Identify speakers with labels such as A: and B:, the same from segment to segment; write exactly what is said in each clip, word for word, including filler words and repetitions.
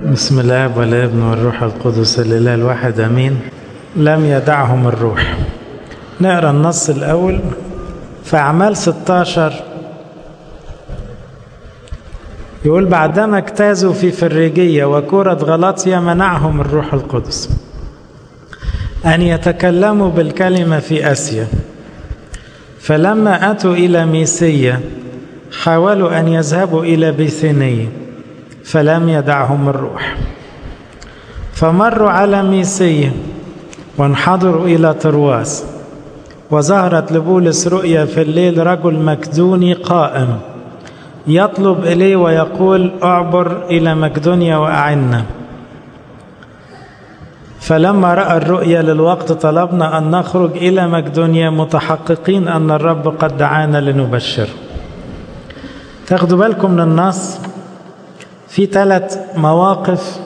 A: بسم الله والابن والروح القدس الإله الواحد أمين. لم يدعهم الروح. نقرأ النص الأول في أعمال ستاشر. يقول: بعدما اجتازوا في فريجية وكرة غلاطيا منعهم الروح القدس أن يتكلموا بالكلمة في آسيا، فلما أتوا إلى ميسية حاولوا أن يذهبوا إلى بيثينية فلم يدعهم الروح، فمروا على ميسية وانحدروا إلى طرواس، وظهرت لبولس رؤيا في الليل رجل مكدوني قائم يطلب إليه ويقول: أعبر إلى مقدونيا وأعنا. فلما رأى الرؤيا للوقت طلبنا أن نخرج إلى مقدونيا متحققين أن الرب قد دعانا لنبشر. تاخدوا بالكم من النص، في ثلاث مواقف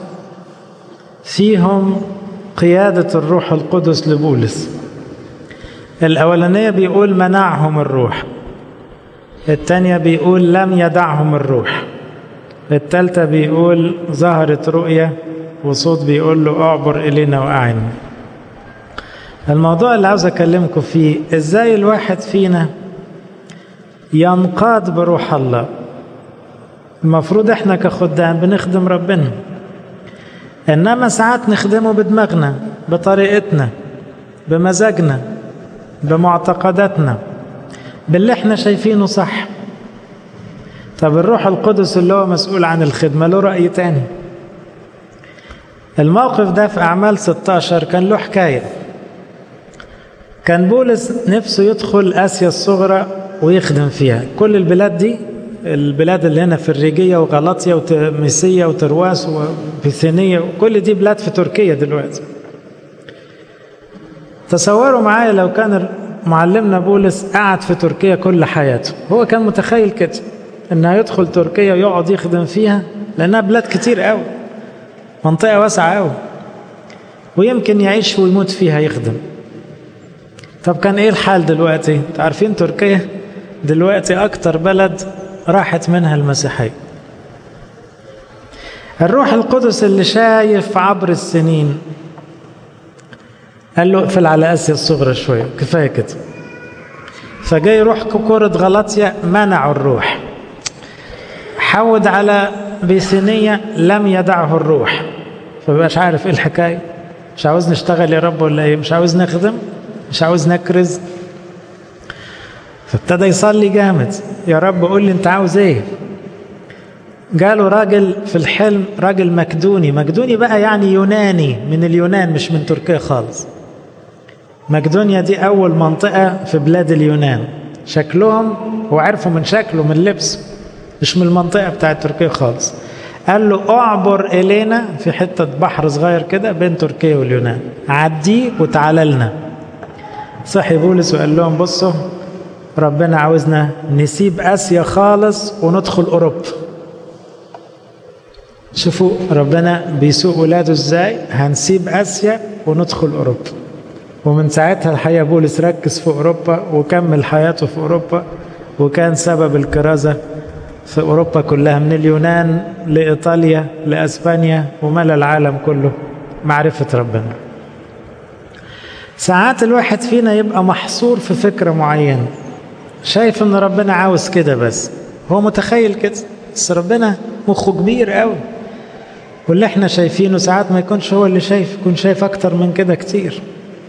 A: فيهم قيادة الروح القدس لبولس. الأولانية بيقول منعهم الروح، الثانية بيقول لم يدعهم الروح، الثالثة بيقول ظهرت رؤية وصوت بيقول له أعبر إلينا وأعنا. الموضوع اللي عاوز أكلمكم فيه إزاي الواحد فينا ينقاد بروح الله. المفروض إحنا كخدام بنخدم ربنا، إنما ساعات نخدمه بدماغنا، بطريقتنا، بمزاجنا، بمعتقداتنا، باللي إحنا شايفينه صح. طب الروح القدس اللي هو مسؤول عن الخدمة له رأي تاني. الموقف ده في أعمال ستاشر كان له حكاية. كان بولس نفسه يدخل آسيا الصغرى ويخدم فيها. كل البلاد دي، البلاد اللي هنا في الريجية وغلاطيا وميسية وترواس وبيثينية، وكل دي بلاد في تركيا دلوقتي. تصوروا معايا لو كان معلمنا بولس قعد في تركيا كل حياته. هو كان متخيل كده انه يدخل تركيا ويقعد يخدم فيها، لانها بلاد كتير قوي، منطقة واسعة قوي، ويمكن يعيش ويموت فيها يخدم. طب كان ايه الحال دلوقتي؟ تعرفين تركيا دلوقتي اكتر بلد راحت منها المسيحية. الروح القدس اللي شايف عبر السنين قال له اقفل على آسيا الصغرى شوية، كفاية كده. فجاي يروح كرة غلاطيا منعوا الروح، حود على بيثينية لم يدعه الروح، فبقاش عارف ايه الحكاية. مش عاوز نشتغل يا رب ولا ايه؟ مش عاوز نخدم؟ مش عاوز نكرز؟ فابتدى يصلي جامد، يا رب قول لي انت عاوز ايه. جاله راجل في الحلم، راجل مكدوني. مكدوني بقى يعني يوناني، من اليونان، مش من تركيا خالص. مقدونيا دي أول منطقة في بلاد اليونان. شكلهم وعرفوا من شكله من لبسه مش من المنطقة بتاعت تركيا خالص. قال له أعبر إلينا، في حتة بحر صغير كده بين تركيا واليونان، عديه وتعالى لنا. صحي بولس وقال لهم بصوا، ربنا عاوزنا نسيب آسيا خالص وندخل أوروبا. شوفوا ربنا بيسوق ولاده ازاي، هنسيب آسيا وندخل أوروبا. ومن ساعتها الحقيقة بولس ركز في أوروبا وكمل حياته في أوروبا، وكان سبب الكرازة في أوروبا كلها، من اليونان لإيطاليا لأسبانيا وملا العالم كله معرفة ربنا. ساعات الواحد فينا يبقى محصور في فكرة معينة، شايف ان ربنا عاوز كده، بس هو متخيل كده، بس ربنا مخه كبير قوي، واللي احنا شايفينه ساعات ما يكونش هو اللي شايف، يكون شايف اكتر من كده كتير.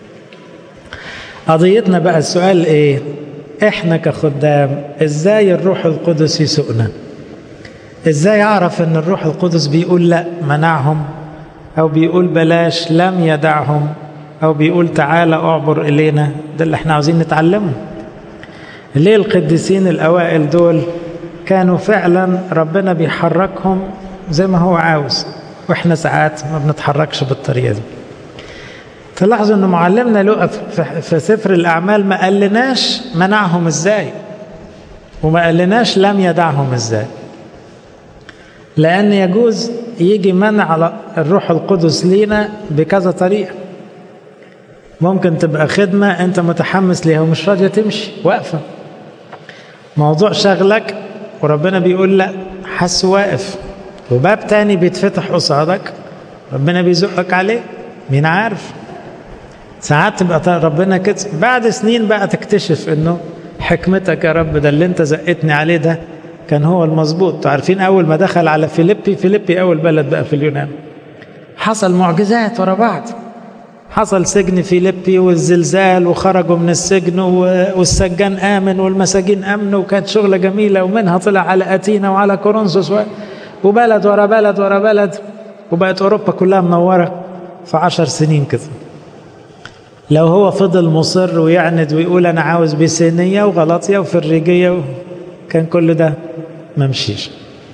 A: قضيتنا بقى السؤال ايه؟ احنا كخدام ازاي الروح القدس يسوقنا؟ ازاي اعرف ان الروح القدس بيقول لا منعهم، او بيقول بلاش لم يدعهم، او بيقول تعالى اعبر الينا؟ ده اللي احنا عاوزين نتعلمه. ليه القديسين الاوائل دول كانوا فعلا ربنا بيحركهم زي ما هو عاوز، واحنا ساعات ما بنتحركش بالطريقه دي. تلاحظوا ان معلمنا لوقا في سفر الاعمال ما قالناش منعهم ازاي، وما قالناش لم يدعهم ازاي، لان يجوز يجي منع الروح القدس لينا بكذا طريقه. ممكن تبقى خدمه انت متحمس ليها ومش راضيه تمشي، واقفه، موضوع شغلك وربنا بيقول لا، حس واقف، وباب تاني بيتفتح قصادك ربنا بيزقك عليه. مين عارف؟ ساعات تبقى ربنا كده بعد سنين بقى تكتشف انه حكمتك يا رب، ده اللي انت زقتني عليه ده كان هو المظبوط. عارفين اول ما دخل على فيليبي، فيليبي اول بلد بقى في اليونان، حصل معجزات ورا بعض. حصل سجن فيليبي والزلزال وخرجوا من السجن والسجان آمن والمساجين آمنوا، وكانت شغلة جميلة، ومنها طلع على أتينا وعلى كورنثوس وبلد ورا بلد ورا بلد، وبقت أوروبا كلها منورة في عشر سنين كده. لو هو فضل مصر ويعند ويقول أنا عاوز بيسينية وغلطية وفريجية كان كل ده ممشيش.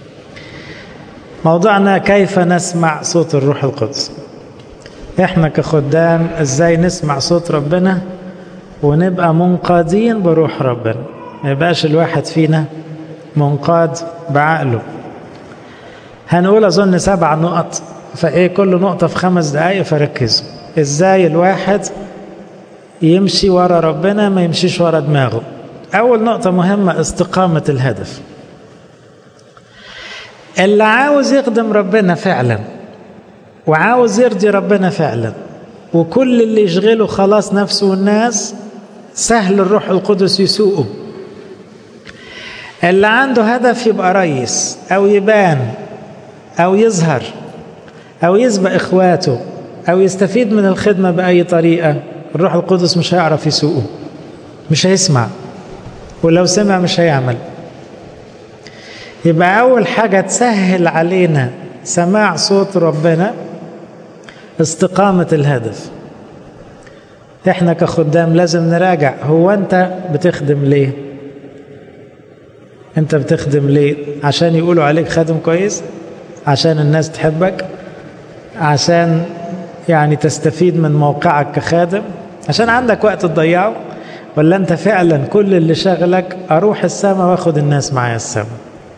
A: موضوعنا كيف نسمع صوت الروح القدس. احنا كخدام ازاي نسمع صوت ربنا ونبقى منقادين بروح ربنا، ما يبقاش الواحد فينا منقاد بعقله. هنقول اظن سبع نقط، فايه كل نقطة في خمس دقايق، فركزوا ازاي الواحد يمشي ورا ربنا ما يمشيش ورا دماغه. اول نقطة مهمة استقامة الهدف. اللي عاوز يخدم ربنا فعلا وعاوز يرضي ربنا فعلا وكل اللي يشغله خلاص نفسه والناس، سهل الروح القدس يسوقه. اللي عنده هدف يبقى ريس أو يبان أو يظهر أو يسبق إخواته أو يستفيد من الخدمة بأي طريقة، الروح القدس مش هيعرف يسوقه، مش هيسمع، ولو سمع مش هيعمل. يبقى أول حاجة تسهل علينا سماع صوت ربنا استقامة الهدف. احنا كخدام لازم نراجع، هو انت بتخدم ليه؟ انت بتخدم ليه؟ عشان يقولوا عليك خادم كويس؟ عشان الناس تحبك؟ عشان يعني تستفيد من موقعك كخادم؟ عشان عندك وقت تضيعه؟ ولا انت فعلا كل اللي شغلك اروح السماء واخد الناس معايا السماء؟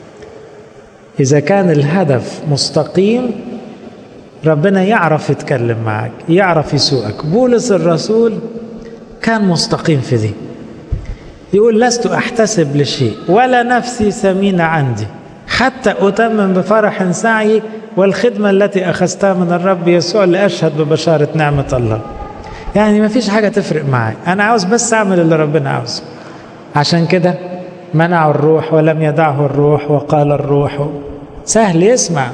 A: اذا كان الهدف مستقيم ربنا يعرف يتكلم معك، يعرف يسوقك. بولس الرسول كان مستقيم في دي، يقول لست أحتسب لشيء ولا نفسي ثمينة عندي حتى أتمم بفرح سعي والخدمة التي أخذتها من الرب يسوع لأشهد ببشارة نعمة الله. يعني ما فيش حاجة تفرق معي، أنا عاوز بس أعمل اللي ربنا عاوزه. عشان كده منعوا الروح ولم يدعه الروح وقال الروح. سهل يسمع.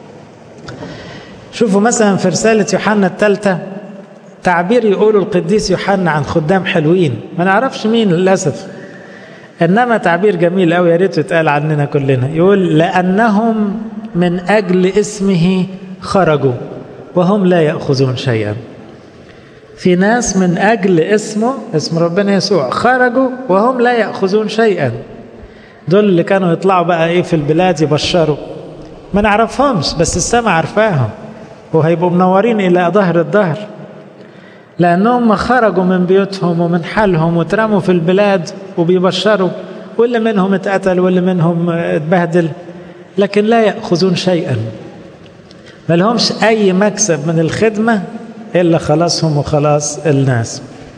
A: شوفوا مثلا في رسالة يوحنا الثالثة تعبير يقوله القديس يوحنا عن خدام حلوين، ما نعرفش مين للأسف، إنما تعبير جميل أوي يا ريت يتقال عننا كلنا. يقول لأنهم من أجل اسمه خرجوا وهم لا يأخذون شيئا. في ناس من أجل اسمه، اسم ربنا يسوع، خرجوا وهم لا يأخذون شيئا. دول اللي كانوا يطلعوا بقى إيه في البلاد يبشروا، ما نعرفهمش بس السماء عارفاهم وهيبقوا منورين إلى ظهر الظهر، لأنهم خرجوا من بيوتهم ومن حالهم وترموا في البلاد وبيبشروا، واللي منهم اتقتل واللي منهم اتبهدل، لكن لا يأخذون شيئا، ما لهمش أي مكسب من الخدمة إلا خلاصهم وخلاص الناس.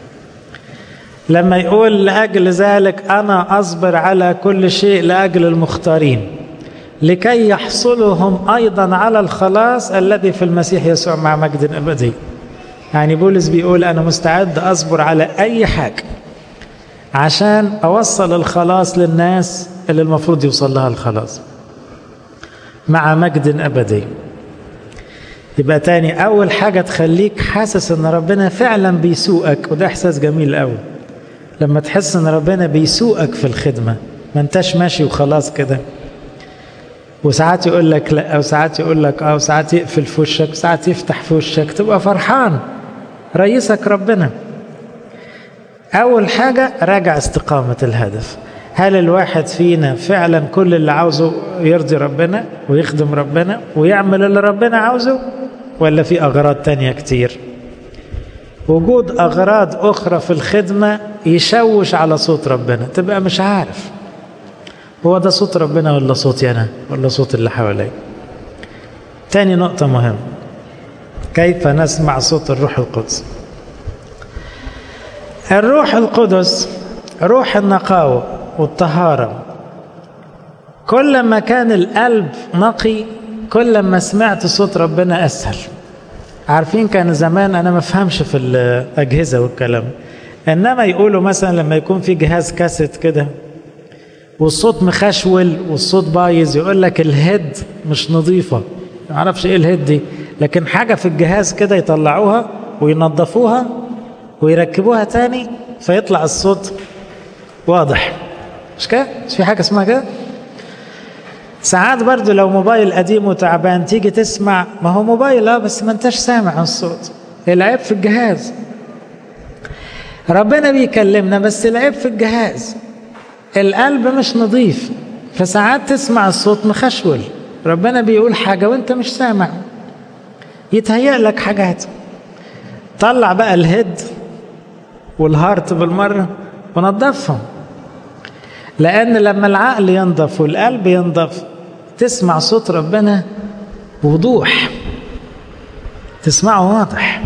A: لما يقول لأجل ذلك أنا أصبر على كل شيء لأجل المختارين لكي يحصلهم أيضا على الخلاص الذي في المسيح يسوع مع مجد أبدي. يعني بولس بيقول أنا مستعد أصبر على أي حاجة عشان أوصل الخلاص للناس اللي المفروض يوصل لها الخلاص مع مجد أبدي. يبقى تاني أول حاجة تخليك حاسس أن ربنا فعلا بيسوقك، وده إحساس جميل قوي لما تحس أن ربنا بيسوقك في الخدمة، ما انتش ماشي وخلاص كده، وساعات يقول لك لا، وساعات يقول لك اه، وساعات يقفل في وشك، وساعات يفتح في وشك، تبقى فرحان رئيسك ربنا. أول حاجة راجع استقامة الهدف. هل الواحد فينا فعلا كل اللي عاوزه يرضي ربنا ويخدم ربنا ويعمل اللي ربنا عاوزه، ولا في أغراض تانية كتير؟ وجود أغراض أخرى في الخدمة يشوش على صوت ربنا، تبقى مش عارف هو ده صوت ربنا ولا صوتي أنا ولا صوت اللي حوالي. تاني نقطة مهمة، كيف نسمع صوت الروح القدس. الروح القدس روح النقاوة والطهارة. كل ما كان القلب نقي كل ما سمعت صوت ربنا أسهل. عارفين كان زمان أنا ما فهمش في الأجهزة والكلام، إنما يقولوا مثلا لما يكون في جهاز كاسيت كده والصوت مخشول والصوت بايظ، يقول لك الهيد مش نظيفة. ما اعرفش ايه الهيد دي، لكن حاجة في الجهاز كده يطلعوها وينظفوها ويركبوها تاني فيطلع الصوت واضح. مش كده؟ مش في حاجة اسمها كده؟ ساعات برضو لو موبايل قديم وتعبان تيجي تسمع، ما هو موبايل اه بس ما انتش سامع الصوت، العيب في الجهاز. ربنا بيكلمنا بس العيب في الجهاز، القلب مش نظيف، فساعات تسمع الصوت مخشول، ربنا بيقول حاجة وانت مش سامع، يتهيأ لك حاجات. طلع بقى الهيد والهارت بالمرة ونظفهم، لأن لما العقل ينضف والقلب ينضف تسمع صوت ربنا بوضوح، تسمعه واضح.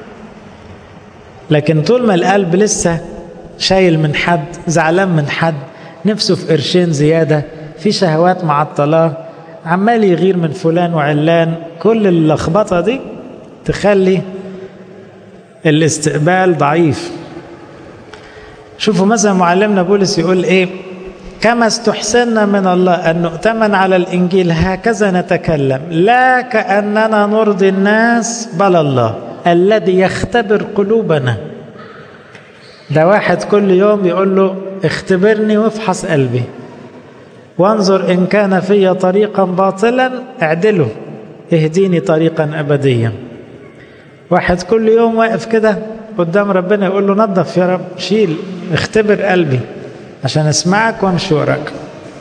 A: لكن طول ما القلب لسه شايل من حد، زعلان من حد، نفسه في قرشين زيادة، في شهوات معطلة، عمال يغير من فلان وعلان، كل اللخبطة دي تخلي الاستقبال ضعيف. شوفوا مثلا معلمنا بولس يقول ايه: كما استحسنا من الله أن نؤتمن على الإنجيل هكذا نتكلم، لا كأننا نرضي الناس بل الله الذي يختبر قلوبنا. ده واحد كل يوم يقول له اختبرني وافحص قلبي وانظر إن كان في طريقا باطلا اعدله اهديني طريقا أبديا. واحد كل يوم واقف كده قدام ربنا يقول له نظف يا رب، شيل، اختبر قلبي عشان اسمعك وامشي وراك.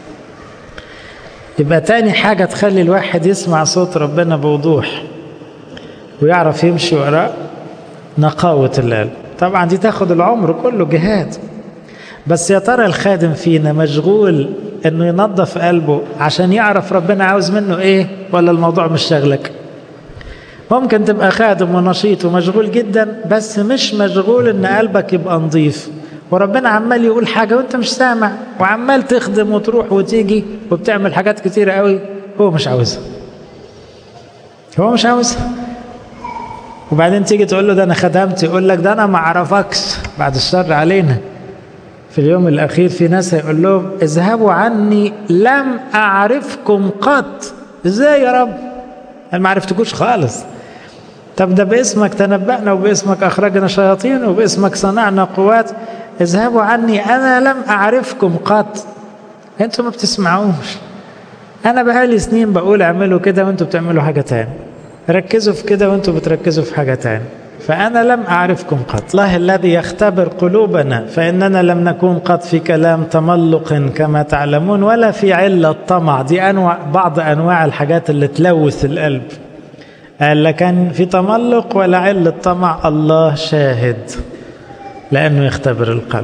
A: يبقى تاني حاجة تخلي الواحد يسمع صوت ربنا بوضوح ويعرف يمشي وراه نقاوة القلب. طبعا دي تاخد العمر كله جهاد، بس يا ترى الخادم فينا مشغول انه ينظف قلبه عشان يعرف ربنا عاوز منه ايه، ولا الموضوع مش شغلك؟ ممكن تبقى خادم ونشيط ومشغول جدا بس مش مشغول ان قلبك يبقى نظيف، وربنا عمال يقول حاجة وانت مش سامع، وعمال تخدم وتروح وتيجي وبتعمل حاجات كتيرة قوي هو مش عاوزها، هو مش عاوزها. وبعدين تيجي تقول له ده انا خدمت، يقول لك ده انا ما اعرفكش، بعد الشر علينا. في اليوم الاخير في ناس هيقول لهم اذهبوا عني لم اعرفكم قط. ازاي يا رب؟ انا ما عرفتكوش خالص. طب ده باسمك تنبأنا وباسمك اخرجنا شياطين وباسمك صنعنا قوات، اذهبوا عني انا لم اعرفكم قط. انتوا ما بتسمعوش، انا بقالي سنين بقول اعملوا كده وانتوا بتعملوا حاجة تاني، ركزوا في كده وانتوا بتركزوا في حاجة تاني، فأنا لم أعرفكم قط. الله الذي يختبر قلوبنا، فإننا لم نكون قط في كلام تملق كما تعلمون ولا في علة طمع. دي أنواع، بعض أنواع الحاجات اللي تلوث القلب. قال لا كان في تملق ولا علة طمع، الله شاهد لأنه يختبر القلب.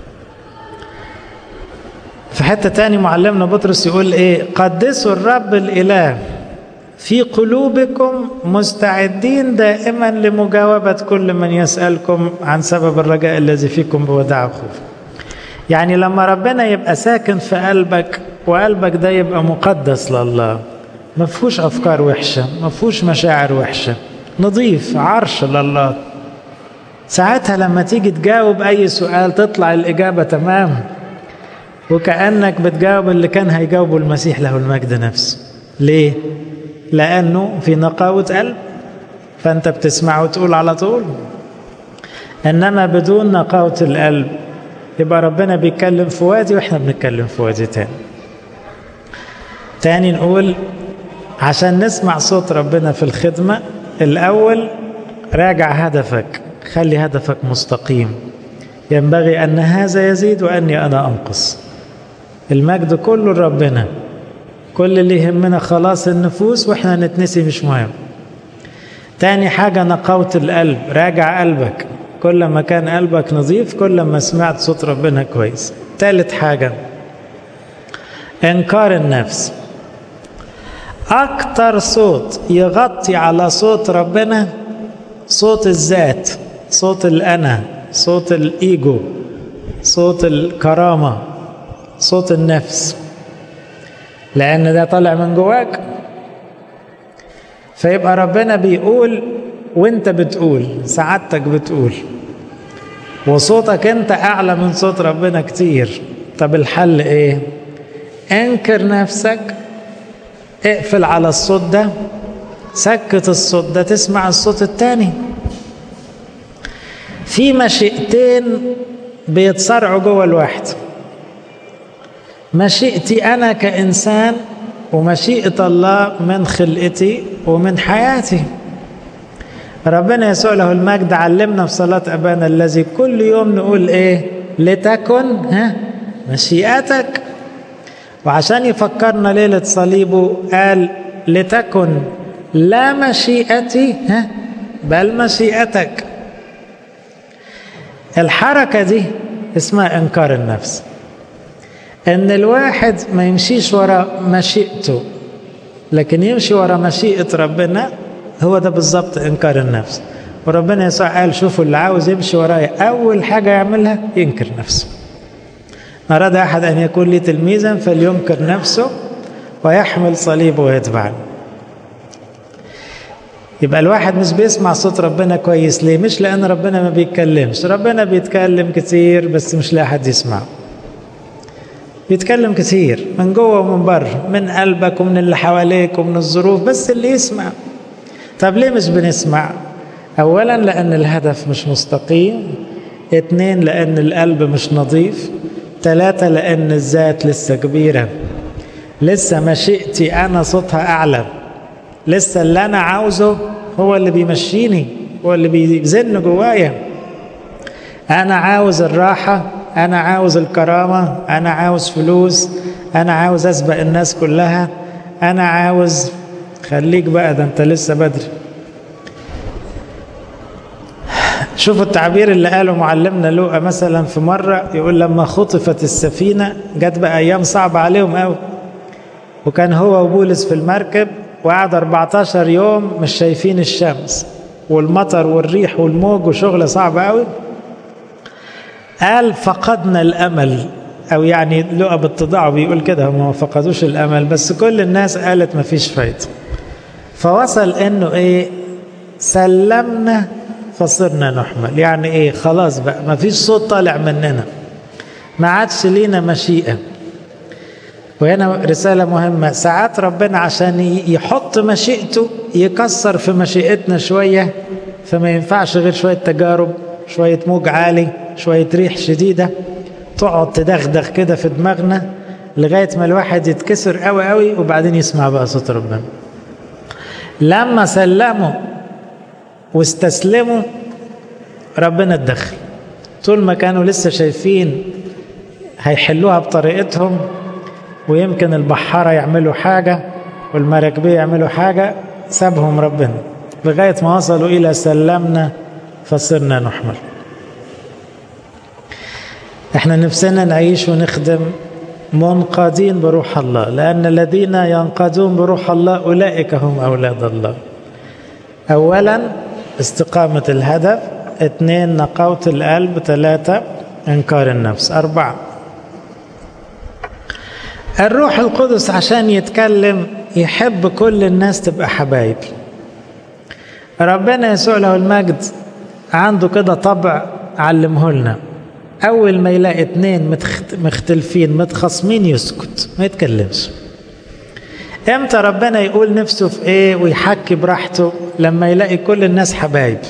A: في حتة تاني معلمنا بطرس يقول إيه: قدسوا الرب الإله في قلوبكم مستعدين دائما لمجاوبة كل من يسألكم عن سبب الرجاء الذي فيكم بوداع خوف. يعني لما ربنا يبقى ساكن في قلبك وقلبك ده يبقى مقدس لله، ما فيهوش أفكار وحشة، ما فيهوش مشاعر وحشة، نظيف، عرش لله، ساعتها لما تيجي تجاوب أي سؤال تطلع الإجابة تمام، وكأنك بتجاوب اللي كان هيجاوبه المسيح له المجد نفسه. ليه؟ لأنه في نقاوة قلب، فأنت بتسمع وتقول على طول. إنما بدون نقاوة القلب يبقى ربنا بيتكلم في وادي وإحنا بنتكلم في وادي تاني. تاني نقول عشان نسمع صوت ربنا في الخدمة، الأول راجع هدفك، خلي هدفك مستقيم. ينبغي أن هذا يزيد وأني أنا أنقص. المجد كله لربنا، كل اللي يهمنا خلاص النفوس وإحنا نتنسي مش مهم. تاني حاجة نقاوة القلب، راجع قلبك، كل ما كان قلبك نظيف كل ما سمعت صوت ربنا كويس. تالت حاجة إنكار النفس. أكتر صوت يغطي على صوت ربنا صوت الذات، صوت الأنا، صوت الإيجو، صوت الكرامة، صوت النفس، لأن ده طالع من جواك. فيبقى ربنا بيقول وانت بتقول، سعادتك بتقول، وصوتك انت اعلى من صوت ربنا كتير. طب الحل ايه؟ انكر نفسك، اقفل على الصوت ده، سكت الصوت ده، تسمع الصوت التاني. في مشيئتين بيتصارعوا جوه الواحد، مشيئتي انا كإنسان ومشيئة الله من خلقتي ومن حياتي. ربنا يسوع له المجد علمنا في صلاة أبانا الذي كل يوم نقول إيه؟ لتكن ها مشيئتك. وعشان يفكرنا ليلة صليبه قال لتكن لا مشيئتي ها بل مشيئتك. الحركة دي اسمها إنكار النفس، إن الواحد ما يمشيش وراء مشيئته لكن يمشي وراء مشيئة ربنا. هو ده بالظبط إنكار النفس. وربنا يسوع قال شوفوا اللي عاوز يمشي ورايا أول حاجة يعملها ينكر نفسه. أراد أحد أن يكون لي تلميذا فلينكر نفسه ويحمل صليبه ويتبعني. يبقى الواحد مش بيسمع صوت ربنا كويس ليه؟ مش لأن ربنا ما بيتكلمش، ربنا بيتكلم كتير بس مش لاقي حد يسمعه. بيتكلم كتير من جوه ومن بره، من قلبك ومن اللي حواليك ومن الظروف، بس اللي يسمع. طب ليه مش بنسمع؟ أولا لأن الهدف مش مستقيم، اتنين لأن القلب مش نظيف، ثلاثة لأن الذات لسه كبيرة، لسه مشيئتي أنا صوتها أعلى، لسه اللي أنا عاوزه هو اللي بيمشيني، هو اللي بيزن جوايا. أنا عاوز الراحة، أنا عاوز الكرامة، أنا عاوز فلوس، أنا عاوز أسبق الناس كلها، أنا عاوز. خليك بقى، ده أنت لسه بدري. شوفوا التعبير اللي قاله معلمنا لوقا مثلا في مرة، يقول لما خطفت السفينة جت بقى أيام صعبة عليهم قوي، وكان هو وبولس في المركب وقعد أربعتاشر يوم مش شايفين الشمس والمطر والريح والموج وشغل صعب قوي. قال فقدنا الأمل، أو يعني لوقا باتضاعه بيقول كده، هم ما فقدوش الأمل بس كل الناس قالت ما فيش فايدة. فوصل إنه إيه؟ سلمنا فصرنا نحمل. يعني إيه؟ خلاص بقى ما فيش صوت طالع مننا، ما عادش لينا مشيئة. وهنا رسالة مهمة، ساعات ربنا عشان يحط مشيئته يكسر في مشيئتنا شوية، فما ينفعش غير شوية تجارب، شوية موج عالي، شوية ريح شديدة تقعد تدغدغ كده في دماغنا لغاية ما الواحد يتكسر قوي قوي، وبعدين يسمع بقى صوت ربنا. لما سلموا واستسلموا ربنا اتدخل. طول ما كانوا لسه شايفين هيحلوها بطريقتهم، ويمكن البحارة يعملوا حاجة والمراكبية يعملوا حاجة، سابهم ربنا لغاية ما وصلوا إلى سلمنا فصرنا نحمل. احنا نفسنا نعيش ونخدم منقادين بروح الله، لأن الذين ينقادون بروح الله أولئك هم أولاد الله. أولا استقامة الهدف، اثنين نقاوة القلب، ثلاثة إنكار النفس، أربعة الروح القدس عشان يتكلم يحب كل الناس تبقى حبايب. ربنا يسوع له المجد عنده كده طبع علمه لنا، أول ما يلاقي اتنين مختلفين متخاصمين يسكت ما يتكلمش. امتى ربنا يقول نفسه في ايه ويحكي براحته؟ لما يلاقي كل الناس حبايب.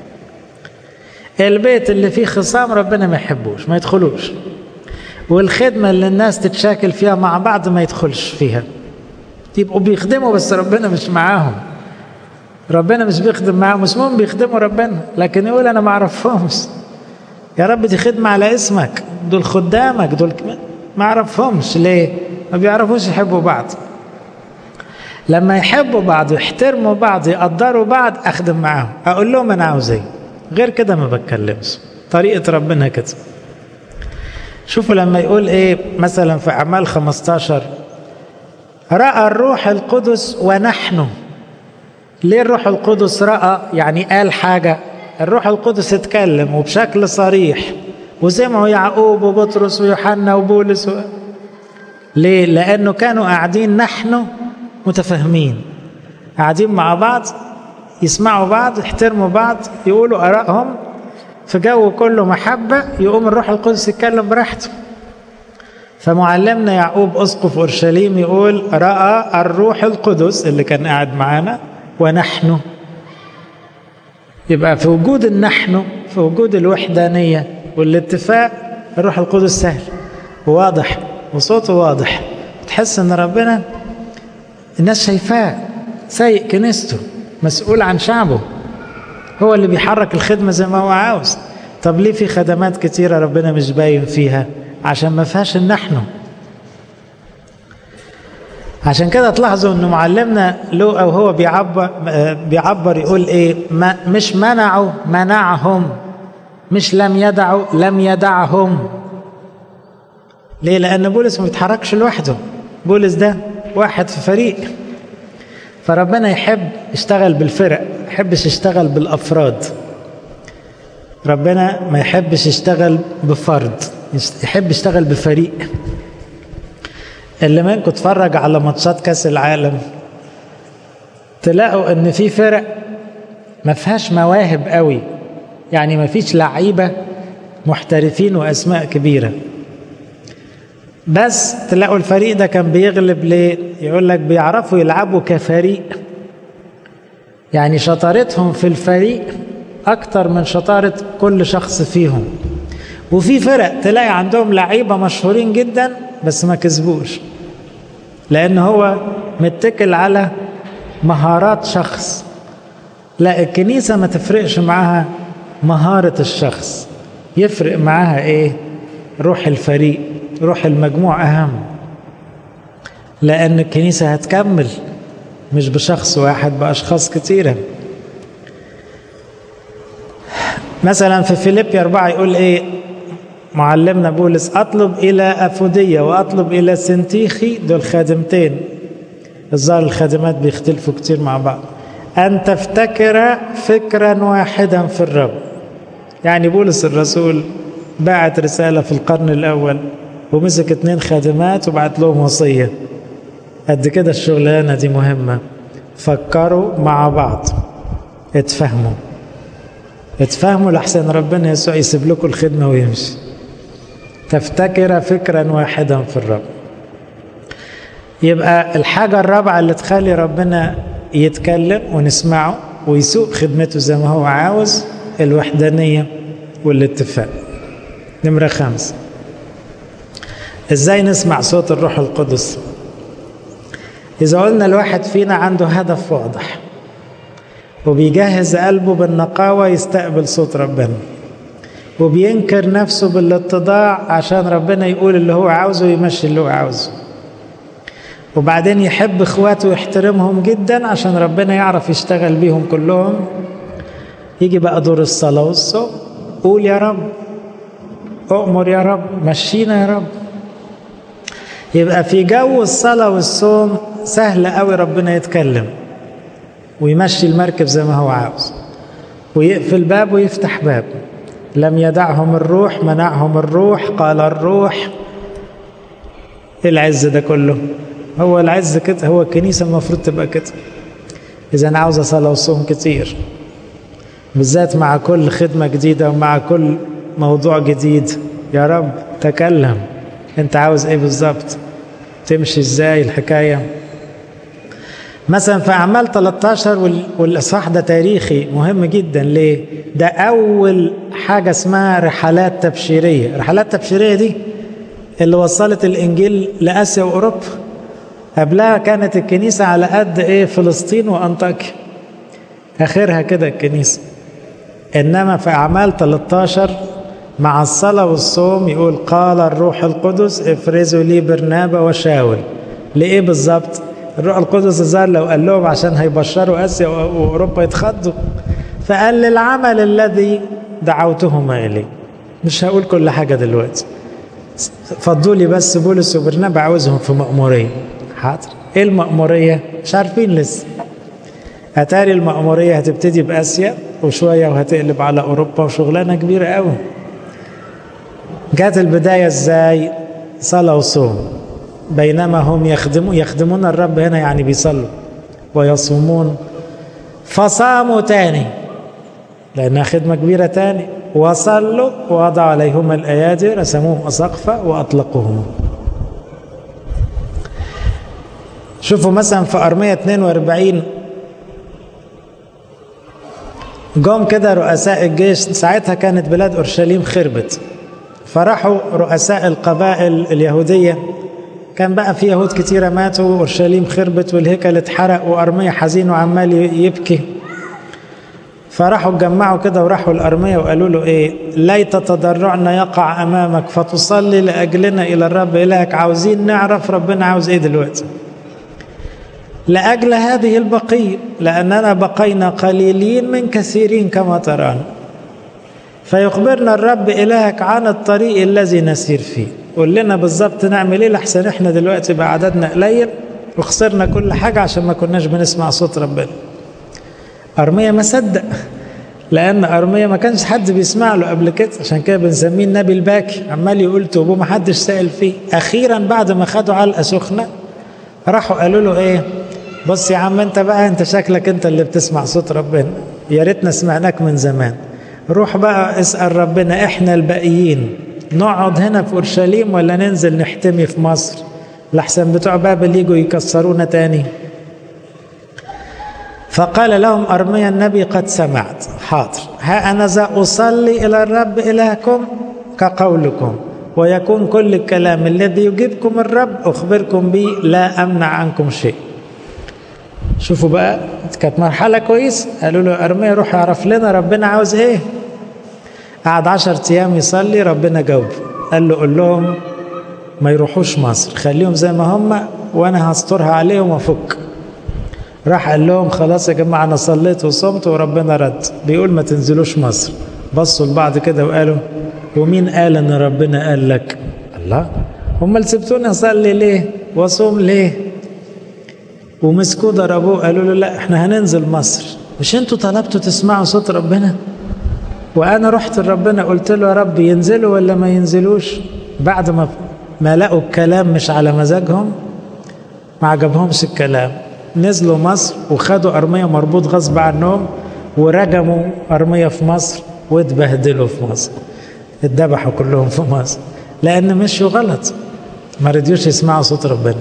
A: البيت اللي فيه خصام ربنا ما يحبوش، ما يدخلوش. والخدمة اللي الناس تتشاكل فيها مع بعض ما يدخلش فيها. يبقوا بيخدموا بس ربنا مش معاهم، ربنا مش بيخدم معاهم، اسمهم بيخدموا ربنا لكن يقول انا ما اعرفهمش. يا رب دي خدمة على اسمك، دول خدامك، دول ما اعرفهمش. ليه؟ ما بيعرفوش يحبوا بعض. لما يحبوا بعض ويحترموا بعض يقدروا بعض اخدم معاهم، اقول لهم انا عاوز ايه، غير كده ما بتكلمش. طريقة ربنا كده. شوفوا لما يقول ايه مثلا في اعمال خمستاشر، رأى الروح القدس ونحن. ليه الروح القدس رأى؟ يعني قال حاجة. الروح القدس اتكلم وبشكل صريح وسمعوا يعقوب وبطرس ويوحنا وبولس و... ليه؟ لأنه كانوا قاعدين نحن متفاهمين. قاعدين مع بعض يسمعوا بعض، يحترموا بعض، يقولوا آرائهم في جو كله محبة، يقوم الروح القدس يتكلم براحته. فمعلمنا يعقوب أسقف أورشليم يقول رأى الروح القدس اللي كان قاعد معانا ونحن. يبقى في وجود النحن، في وجود الوحدانية والاتفاق، الروح القدس سهل وواضح وصوته واضح، تحس ان ربنا الناس شايفاه سايق كنيسته، مسؤول عن شعبه، هو اللي بيحرك الخدمة زي ما هو عاوز. طب ليه في خدمات كتيرة ربنا مش باين فيها؟ عشان ما فيهاش النحن. عشان كده تلاحظوا انه معلمنا لوقا وهو بيعبر بيعبر يقول ايه؟ ما مش منعوا، منعهم، مش لم يدعوا، لم يدعهم. ليه؟ لان بولس ما بيتحركش لوحده، بولس ده واحد في فريق. فربنا يحب يشتغل بالفرق، ما يحبش يشتغل بالافراد. ربنا ما يحبش يشتغل بفرد، يحب يشتغل بفريق. اللي منكم اتفرج على ماتشات كاس العالم تلاقوا ان في فرق ما فيهاش مواهب قوي، يعني ما فيش لعيبه محترفين واسماء كبيره، بس تلاقوا الفريق ده كان بيغلب. ليه؟ يقول لك بيعرفوا يلعبوا كفريق، يعني شطارتهم في الفريق اكتر من شطاره كل شخص فيهم. وفي فرق تلاقي عندهم لعيبه مشهورين جدا بس ما كسبوش، لأن هو متكل على مهارات شخص. لا، الكنيسة ما تفرقش معها مهارة الشخص، يفرق معها إيه؟ روح الفريق، روح المجموع أهم، لأن الكنيسة هتكمل مش بشخص واحد، بأشخاص كتيرة. مثلا في فيليبي أربعة يقول إيه معلمنا بولس؟ أطلب إلى أفودية وأطلب إلى سنتيخي، دول خادمتين، الظاهر الخادمات بيختلفوا كتير مع بعض، أن تفتكر فكرا واحدا في الرب. يعني بولس الرسول بعت رسالة في القرن الأول ومسك اتنين خادمات وبعت لهم وصية قد كده. الشغلانة دي مهمة، فكروا مع بعض، اتفهموا اتفهموا لحسن ربنا يسوع يسيب لكم الخدمة ويمشي. تفتكر فكرا واحدا في الرب. يبقى الحاجة الرابعة اللي تخلي ربنا يتكلم ونسمعه ويسوق خدمته زي ما هو عاوز، الوحدانية والاتفاق. نمرة خمسة، ازاي نسمع صوت الروح القدس؟ إذا قلنا الواحد فينا عنده هدف واضح وبيجهز قلبه بالنقاوة يستقبل صوت ربنا، وبينكر نفسه بالاتضاع عشان ربنا يقول اللي هو عاوزه ويمشي اللي هو عاوزه، وبعدين يحب اخواته ويحترمهم جدا عشان ربنا يعرف يشتغل بيهم كلهم، يجي بقى دور الصلاة والصوم. قول يا رب، أؤمر يا رب، مشينا يا رب. يبقى في جو الصلاة والصوم سهل قوي ربنا يتكلم ويمشي المركب زي ما هو عاوز، ويقفل باب ويفتح باب. لم يدعهم الروح، منعهم الروح، قال الروح. العز ده كله هو العز كده، هو الكنيسة المفروض تبقى كده. إذا أنا عاوز صلاة وصوم كتير، بالذات مع كل خدمة جديدة ومع كل موضوع جديد. يا رب تكلم، أنت عاوز إيه بالظبط؟ تمشي إزاي الحكاية؟ مثلا في أعمال ثلاثة عشر والإصحاح ده تاريخي مهم جدا. ليه؟ ده أول حاجة اسمها رحلات تبشيرية. رحلات تبشيرية دي اللي وصلت الإنجيل لآسيا وأوروبا. قبلها كانت الكنيسة على قد إيه؟ فلسطين وأنطاكيا، آخرها كده الكنيسة. إنما في أعمال ثلاثة عشر مع الصلاة والصوم يقول قال الروح القدس افرزوا لي برنابا وشاول. لإيه بالظبط؟ الروح القدس الظاهر لو قال لهم عشان هيبشروا آسيا وأوروبا يتخضوا، فقال للعمل الذي دعوتهما إليه. مش هقول كل حاجة دلوقتي، فضوا لي بس بولس وبرنابا عاوزهم في مأمورية. حاضر. إيه المأمورية؟ مش عارفين لسه. أتاري المأمورية هتبتدي بآسيا وشوية وهتقلب على أوروبا، وشغلانة كبيرة قوي. جات البداية إزاي؟ صلاة وصوم. بينما هم يخدمون يخدمون الرب، هنا يعني بيصلوا ويصومون. فصاموا تاني لأنها خدمة كبيرة تاني، وصلوا ووضع عليهم الأيادي، رسموهم أساقفة وأطلقوهم. شوفوا مثلا في أرمية اثنين وأربعين جم كده رؤساء الجيش، ساعتها كانت بلاد أورشليم خربت، فراحوا رؤساء القبائل اليهودية، كان بقى في يهود كتيرة ماتوا، أورشليم خربت والهيكل اتحرق، وأرمية حزين وعمال يبكي. فراحوا اتجمعوا كده وراحوا الأرمية وقالوا له ايه، ليت تضرعنا يقع أمامك فتصلي لأجلنا إلى الرب إلهك. عاوزين نعرف ربنا عاوز ايه دلوقتي. لأجل هذه البقية، لأننا بقينا قليلين من كثيرين كما ترون، فيخبرنا الرب إلهك عن الطريق الذي نسير فيه. قول لنا بالظبط نعمل ايه، لحسن احنا دلوقتي بقى عددنا قليل وخسرنا كل حاجة عشان ما كناش بنسمع صوت ربنا. أرمية ما صدق، لأن أرمية ما كانش حد بيسمع له قبل كده، عشان كده بنسميه النبي الباكي، عمال يقول توبوا ما حدش سائل فيه. أخيرا بعد ما خدوا علقة سخنة راحوا قالوا له ايه، بص يا عم انت بقى، انت شكلك انت اللي بتسمع صوت ربنا، يا ريتنا سمعناك من زمان. روح بقى اسأل ربنا احنا الباقيين نقعد هنا في أورشليم ولا ننزل نحتمي في مصر، لحسن بتوع بابل يجوا يكسرونا تاني. فقال لهم أرميا النبي قد سمعت، حاضر، ها أنا ذا أصلي إلى الرب إلهكم كقولكم، ويكون كل الكلام الذي يجيبكم الرب أخبركم به، لا أمنع عنكم شيء. شوفوا بقى، كانت مرحلة كويس. قالوا له أرميا روح اعرف لنا ربنا عاوز ايه. قعد عشر أيام يصلي، ربنا جاوب، قال له قول لهم ما يروحوش مصر، خليهم زي ما هم وأنا هسترها عليهم وفك. راح قال لهم خلاص يا جماعة أنا صليت وصمت وربنا رد، بيقول ما تنزلوش مصر. بصوا لبعض كده وقالوا ومين قال ان ربنا قال لك؟ الله، هم اللي سبتوني اصلي ليه وصوم ليه؟ ومسكوه ضربوه، قالوا له لا احنا هننزل مصر، مش انتوا طلبتوا تسمعوا صوت ربنا؟ وانا رحت لربنا قلت له يا رب ينزلوا ولا ما ينزلوش؟ بعد ما ما لقوا الكلام مش على مزاجهم، ما عجبهمش الكلام، نزلوا مصر وخدوا أرميا مربوط غصب عنهم ورجموا أرميا في مصر واتبهدلوا في مصر، اتذبحوا كلهم في مصر، لأن مشوا غلط، ما رضيوش يسمعوا صوت ربنا.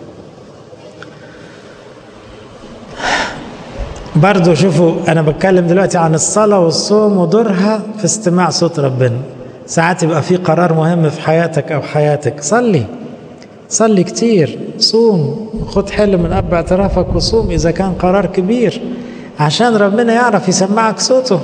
A: برضو شوفوا، أنا بتكلم دلوقتي عن الصلاة والصوم ودورها في استماع صوت ربنا. ساعات يبقى في قرار مهم في حياتك أو حياتك، صلي صلي كتير، صوم، خد حل من أب اعترافك وصوم إذا كان قرار كبير عشان ربنا يعرف يسمعك صوته.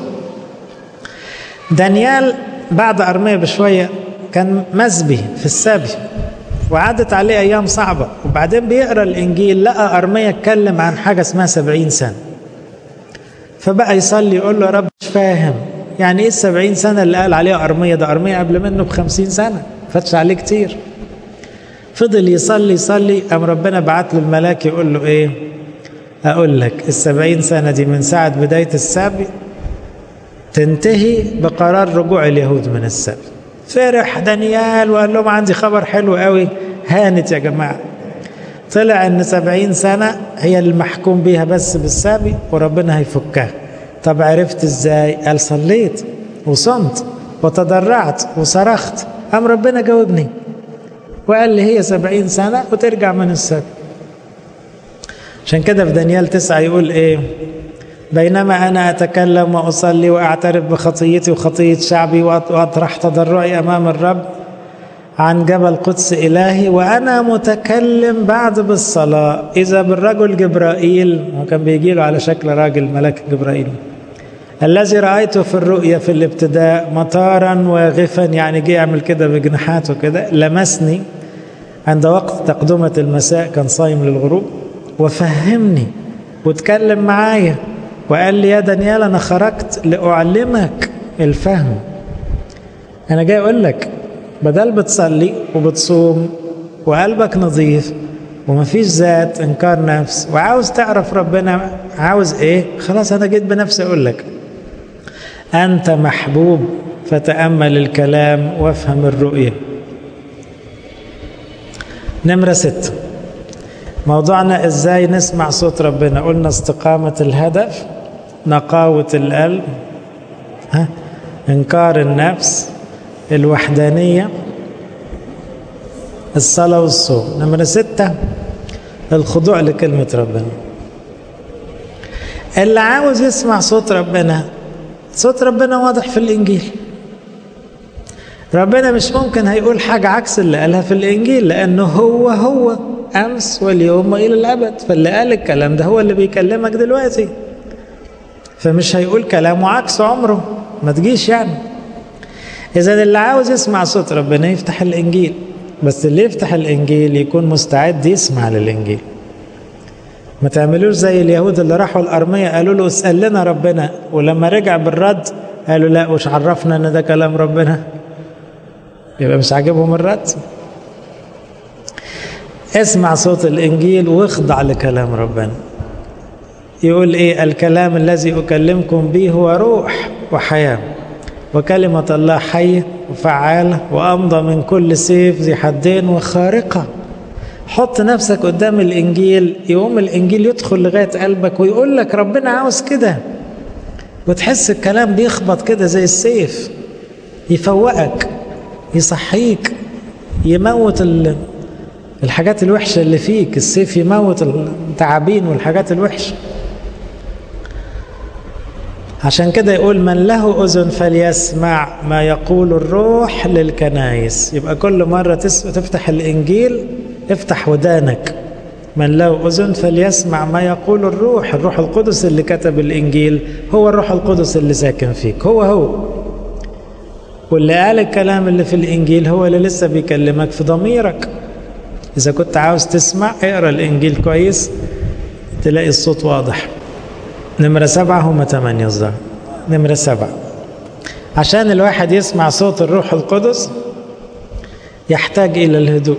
A: دانيال بعد أرميا بشوية كان مسبي في السبي وعادت عليه أيام صعبة، وبعدين بيقرأ الإنجيل لقى أرميا اتكلم عن حاجة اسمها سبعين سنة، فبقى يصلي يقول له يا رب مش فاهم يعني إيه السبعين سنة اللي قال عليها أرميا؟ ده أرميا قبل منه بخمسين سنة، فتش عليه كتير. فضل يصلي يصلي، أم ربنا بعت له الملاك يقول له إيه؟ أقول لك السبعين سنة دي من ساعة بداية السبي تنتهي بقرار رجوع اليهود من السبي. فرح دانيال وقال لهم عندي خبر حلو قوي، هانت يا جماعة. طلع ان سبعين سنة هي المحكوم بيها بس بالسبي وربنا هيفكها. طب عرفت ازاي؟ قال صليت وصمت وتضرعت وصرخت، أم ربنا جاوبني وقال لي هي سبعين سنة وترجع من السبي. عشان كده في دانيال تسعة يقول ايه؟ بينما أنا أتكلم وأصلي وأعترف بخطيتي وخطية شعبي وأطرح تضرعي أمام الرب عن جبل قدس إلهي، وأنا متكلم بعد بالصلاة، إذا بالرجل جبرائيل، وكان بيجي له على شكل راجل ملك جبرائيل، الذي رأيته في الرؤيا في الابتداء مطارا واغفا، يعني جه يعمل كده بجناحاته كده، لمسني عند وقت تقدمة المساء، كان صايم للغروب، وفهمني وتكلم معايا وقال لي يا دانيال أنا خرجت لأعلمك الفهم. أنا جاي أقول لك بدل بتصلي وبتصوم وقلبك نظيف ومفيش ذات إنكار نفس وعاوز تعرف ربنا عاوز إيه، خلاص أنا جيت بنفسي أقول لك أنت محبوب، فتأمل الكلام وافهم الرؤية. نمرة ستة، موضوعنا ازاي نسمع صوت ربنا. قلنا استقامة الهدف، نقاوة القلب، ها؟ انكار النفس، الوحدانية، الصلاة والصوم. نمرة ستة الخضوع لكلمة ربنا. اللي عاوز يسمع صوت ربنا، صوت ربنا واضح في الإنجيل. ربنا مش ممكن هيقول حاجة عكس اللي قالها في الإنجيل، لأنه هو هو أمس واليوم وإلى الأبد. فاللي قال الكلام ده هو اللي بيكلمك دلوقتي، فمش هيقول كلامه عكس عمره، ما تجيش يعني. إذا اللي عاوز يسمع صوت ربنا يفتح الإنجيل، بس اللي يفتح الإنجيل يكون مستعد يسمع للإنجيل. ما تعملوش زي اليهود اللي راحوا الأرمية قالوا له اسأل لنا ربنا، ولما رجع بالرد قالوا لا وش عرفنا ان ده كلام ربنا، يبقى مش عاجبهم الرد. اسمع صوت الإنجيل واخضع لكلام ربنا. يقول ايه؟ الكلام الذي أكلمكم به هو روح وحياة، وكلمة الله حية وفعالة وأمضى من كل سيف ذي حدين وخارقة. حط نفسك قدام الإنجيل، يقوم الإنجيل يدخل لغاية قلبك ويقول لك ربنا عاوز كده، وتحس الكلام بيخبط كده زي السيف، يفوقك، يصحيك، يموت الحاجات الوحشة اللي فيك. السيف يموت التعابين والحاجات الوحشة. عشان كده يقول من له أذن فليسمع ما يقول الروح للكنائس. يبقى كل مرة تفتح الإنجيل افتح ودانك. من له أذن فليسمع ما يقول الروح. الروح القدس اللي كتب الإنجيل هو الروح القدس اللي ساكن فيك، هو هو. واللي قال الكلام اللي في الإنجيل هو اللي لسه بيكلمك في ضميرك. إذا كنت عاوز تسمع اقرأ الإنجيل كويس تلاقي الصوت واضح. نمرة سبعة هم تمانية الظاهر. نمرة سبعة عشان الواحد يسمع صوت الروح القدس يحتاج إلى الهدوء،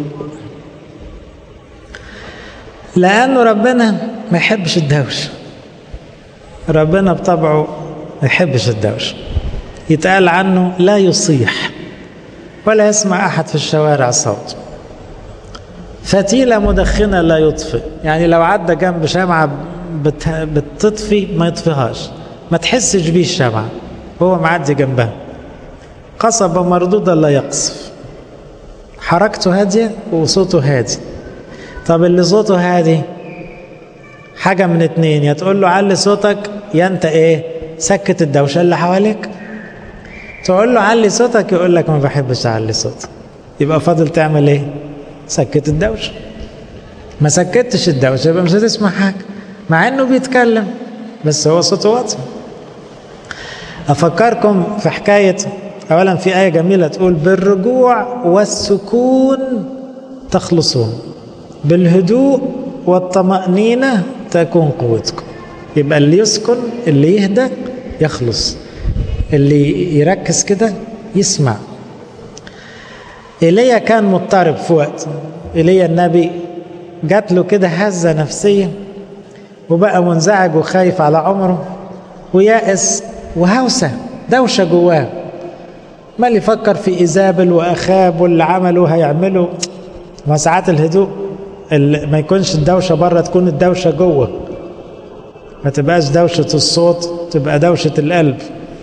A: لأنه ربنا ما يحبش الدوش. ربنا بطبعه ما يحبش الدوش. يتقال عنه لا يصيح ولا يسمع أحد في الشوارع صوت. فتيلة مدخنة لا يطفئ، يعني لو عدى جنب شمعة بتطفي ما يطفيهاش، ما تحسش بيه الشمعة هو معدي جنبها. قصبة مردودة لا يقصف، حركته هادية وصوته هادي. طب اللي صوته هادي حاجة من اتنين، يا تقول له علي صوتك يا انت ايه سكت الدوشة اللي حواليك. تقول له علي صوتك يقول لك ما بحبش اعلي صوتي، يبقى فاضل تعمل ايه؟ سكت الدوشة. ما سكتش الدوشة يبقى مش هتسمع حاجة، مع انه بيتكلم بس هو صوته واطي. افكركم في حكاية، اولا في آية جميلة تقول بالرجوع والسكون تخلصون، بالهدوء والطمأنينة تكون قوتكم. يبقى اللي يسكن، اللي يهدى يخلص، اللي يركز كده يسمع. إيليا كان مضطرب في وقت، إيليا النبي جات له كده هزة نفسية وبقى منزعج وخايف على عمره ويائس وهوسة دوشة جواه، مال يفكر في إيزابل وأخاب واللي عملوا هيعملوا. وساعات الهدوء ما يكونش الدوشة بره، تكون الدوشة جوه، ما تبقاش دوشة الصوت، تبقى دوشة القلب.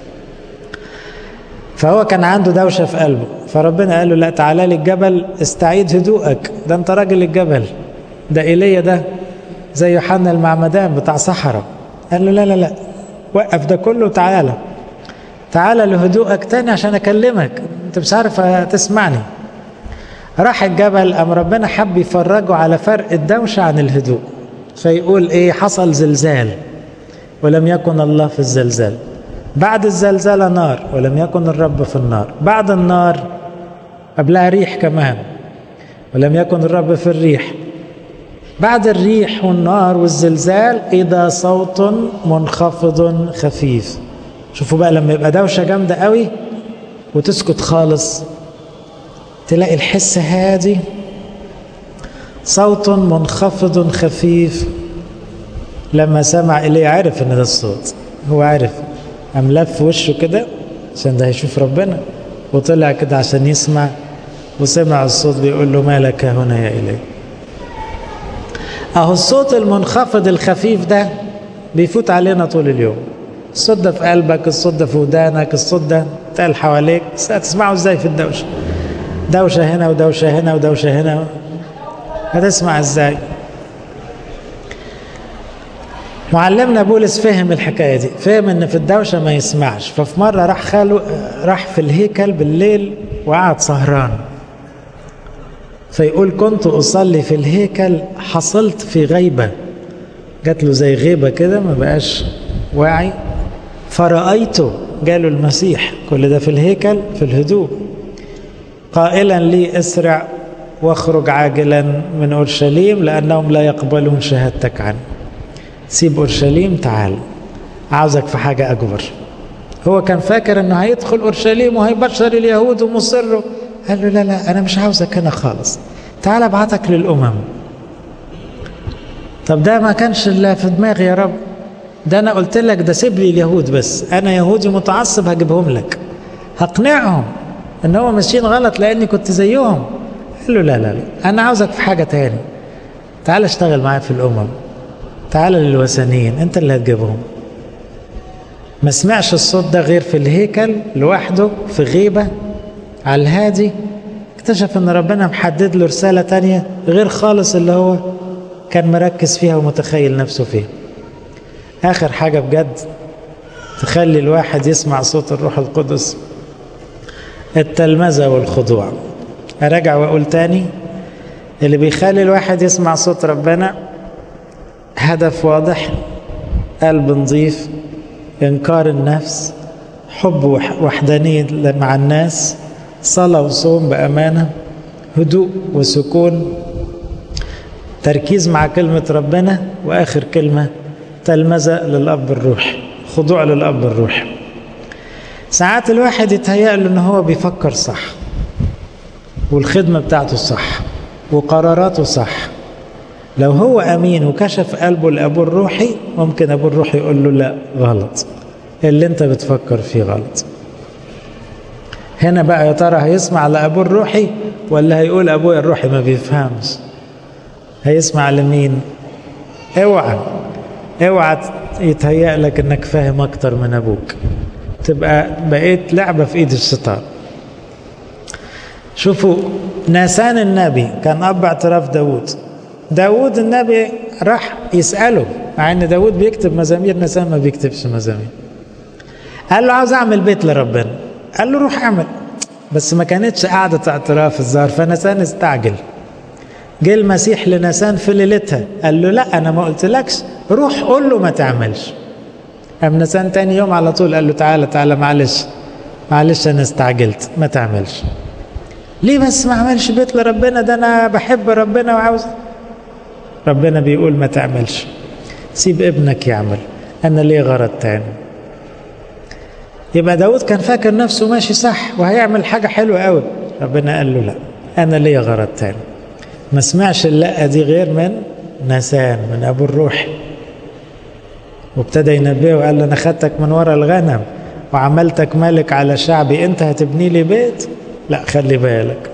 A: فهو كان عنده دوشة في قلبه، فربنا قال له لا تعالى لي الجبل استعيد هدوءك، ده انت راجل الجبل. ده إيليا ده زي يوحنا المعمدان بتاع صحراء. قال له لا لا لا وقف ده كله، تعالى تعالى لهدوءك تاني عشان أكلمك، انت مش عارف تسمعني. راح الجبل، أم ربنا حب يفرجه على فرق الدوشة عن الهدوء. فيقول ايه؟ حصل زلزال ولم يكن الله في الزلزال، بعد الزلزال نار ولم يكن الرب في النار، بعد النار قبلها ريح كمان ولم يكن الرب في الريح، بعد الريح والنار والزلزال إذا صوت منخفض خفيف. شوفوا بقى لما يبقى دوشة جامدة قوي وتسكت خالص، تلاقي الحس هادي، صوت منخفض خفيف. لما سمع إليه عرف إن ده الصوت، هو عرف، قام لف وشه كده عشان ده هيشوف ربنا، وطلع كده عشان يسمع، وسمع الصوت بيقول له مالك هنا يا إلي. اهو الصوت المنخفض الخفيف ده بيفوت علينا طول اليوم. الصوت ده في قلبك، الصوت ده في ودانك، الصوت ده تقل حواليك، بس هتسمعه ازاي في الدوشة؟ دوشة هنا ودوشة هنا ودوشة هنا، هتسمع ازاي؟ معلمنا بولس فهم الحكاية دي، فهم ان في الدوشة ما يسمعش. ففي مرة راح خاله راح في الهيكل بالليل وقعد سهران، فيقول كنت أصلي في الهيكل حصلت في غيبة، جات له زي غيبة كده ما بقاش واعي، فرأيته، جاله المسيح، كل ده في الهيكل في الهدوء، قائلا لي اسرع واخرج عاجلا من أورشليم لأنهم لا يقبلون شهادتك عني. سيب أورشليم، تعال، عاوزك في حاجة أكبر. هو كان فاكر أنه هيدخل أورشليم وهيبشر اليهود ومصره، قال له لا لا أنا مش عاوزك هنا خالص، تعال ابعتك للأمم. طب ده ما كانش اللي في دماغي يا رب، ده أنا قلت لك ده سيب لي اليهود بس، أنا يهودي متعصب هجيبهم لك، هقنعهم ان هو ماشيين غلط لاني كنت زيهم. قال له لا لا لا انا عاوزك في حاجة تاني، تعال اشتغل معايا في الامم، تعال للوثنيين انت اللي هتجيبهم. ما سمعش الصوت ده غير في الهيكل لوحده في غيبة على الهادي، اكتشف ان ربنا محدد له رسالة تانية غير خالص اللي هو كان مركز فيها ومتخيل نفسه فيها. اخر حاجة بجد تخلي الواحد يسمع صوت الروح القدس، التلمذة والخضوع. أرجع وأقول تاني، اللي بيخلي الواحد يسمع صوت ربنا هدف واضح، قلب نظيف، إنكار النفس، حب وحدانية مع الناس، صلاة وصوم بأمانة، هدوء وسكون، تركيز مع كلمة ربنا، وآخر كلمة تلمذة للأب الروحي، خضوع للأب الروحي. ساعات الواحد يتهيأ له ان هو بيفكر صح، والخدمة بتاعته صح، وقراراته صح. لو هو امين وكشف قلبه لابوه الروحي، ممكن ابوه الروحي يقول له لا غلط، اللي انت بتفكر فيه غلط. هنا بقى يا ترى هيسمع لابوه الروحي ولا هيقول ابويا الروحي ما بيفهمش؟ هيسمع لمين؟ اوعى اوعى يتهيأ لك انك فاهم اكتر من ابوك، تبقى بقيت لعبة في ايد الشيطان. شوفوا ناسان النبي كان اب اعتراف داود، داود النبي راح يسأله، مع ان داود بيكتب مزامير، ناسان ما بيكتبش مزامير. قال له عاوز اعمل بيت لربنا، قال له روح اعمل، بس ما كانتش قاعدة اعتراف الظاهر، فناسان استعجل. جه المسيح لناسان في ليلتها قال له لا انا ما قلتلكش، روح قول له ما تعملش. قام ناسان تاني يوم على طول قال له تعالى تعالى معلش معلش انا استعجلت، ما تعملش. ليه بس ما عملش بيت لربنا؟ ده انا بحب ربنا وعاوز. ربنا بيقول ما تعملش، سيب ابنك يعمل، انا ليه غرض تاني. يبقى داود كان فاكر نفسه ماشي صح وهيعمل حاجة حلوة قوي، ربنا قال له لا انا ليه غرض تاني. ما سمعش اللقة دي غير من ناسان، من ابو الروح، وابتدى ينبهه وقال له انا خدتك من ورا الغنم وعملتك ملك على شعبي، انت هتبني لي بيت؟ لا خلي بالك.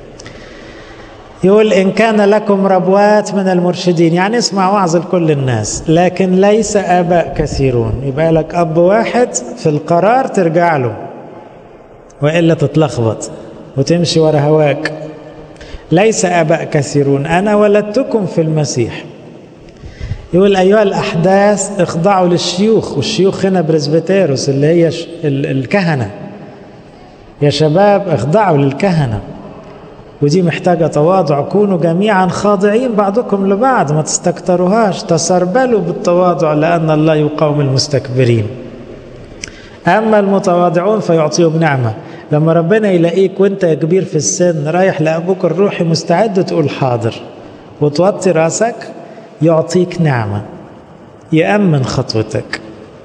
A: يقول ان كان لكم ربوات من المرشدين، يعني اسمع وعظ لكل الناس، لكن ليس اباء كثيرون. يبقى لك اب واحد في القرار ترجع له، والا تتلخبط وتمشي ورا هواك. ليس اباء كثيرون، انا ولدتكم في المسيح. يقول أيها الأحداث اخضعوا للشيوخ، والشيوخ هنا برزبتيروس اللي هي الكهنة. يا شباب اخضعوا للكهنة، ودي محتاجة تواضع. كونوا جميعا خاضعين بعضكم لبعض، ما تستكتروهاش، تسربلوا بالتواضع لأن الله يقاوم المستكبرين. أما المتواضعون فيعطيهم نعمة. لما ربنا يلاقيك وانت يا كبير في السن رايح لأبوك الروحي مستعد تقول حاضر وتوطي راسك، يعطيك نعمة، يأمن خطوتك،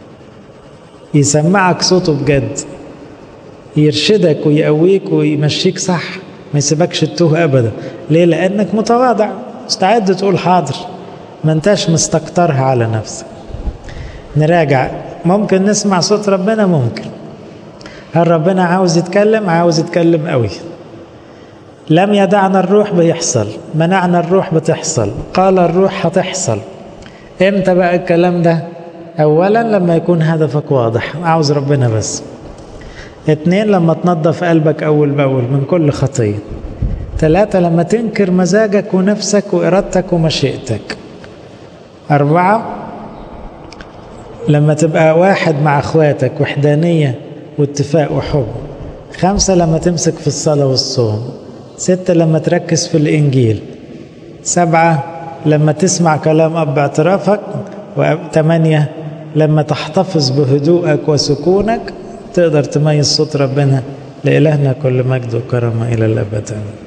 A: يسمعك صوته بجد، يرشدك ويقويك ويمشيك صح، ما يسيبكش التوه أبدا. ليه؟ لأنك متواضع، مستعد تقول حاضر، ما انتاش مستكترها على نفسك. نراجع، ممكن نسمع صوت ربنا؟ ممكن. هل ربنا عاوز يتكلم؟ عاوز يتكلم قوي. لم يدعنا الروح بيحصل، منعنا الروح بتحصل، قال الروح هتحصل. امتى بقى الكلام ده؟ اولا لما يكون هدفك واضح، عاوز ربنا بس. اتنين لما تنظف قلبك اول باول من كل خطية. ثلاثة لما تنكر مزاجك ونفسك وإرادتك ومشيئتك. أربعة لما تبقى واحد مع أخواتك، وحدانية واتفاق وحب. خمسة لما تمسك في الصلاة والصوم. ستة لما تركز في الإنجيل. سبعة لما تسمع كلام أب اعترافك. وثمانية لما تحتفظ بهدوءك وسكونك تقدر تميز صوت ربنا. لإلهنا كل مجد وكرم إلى الأبد.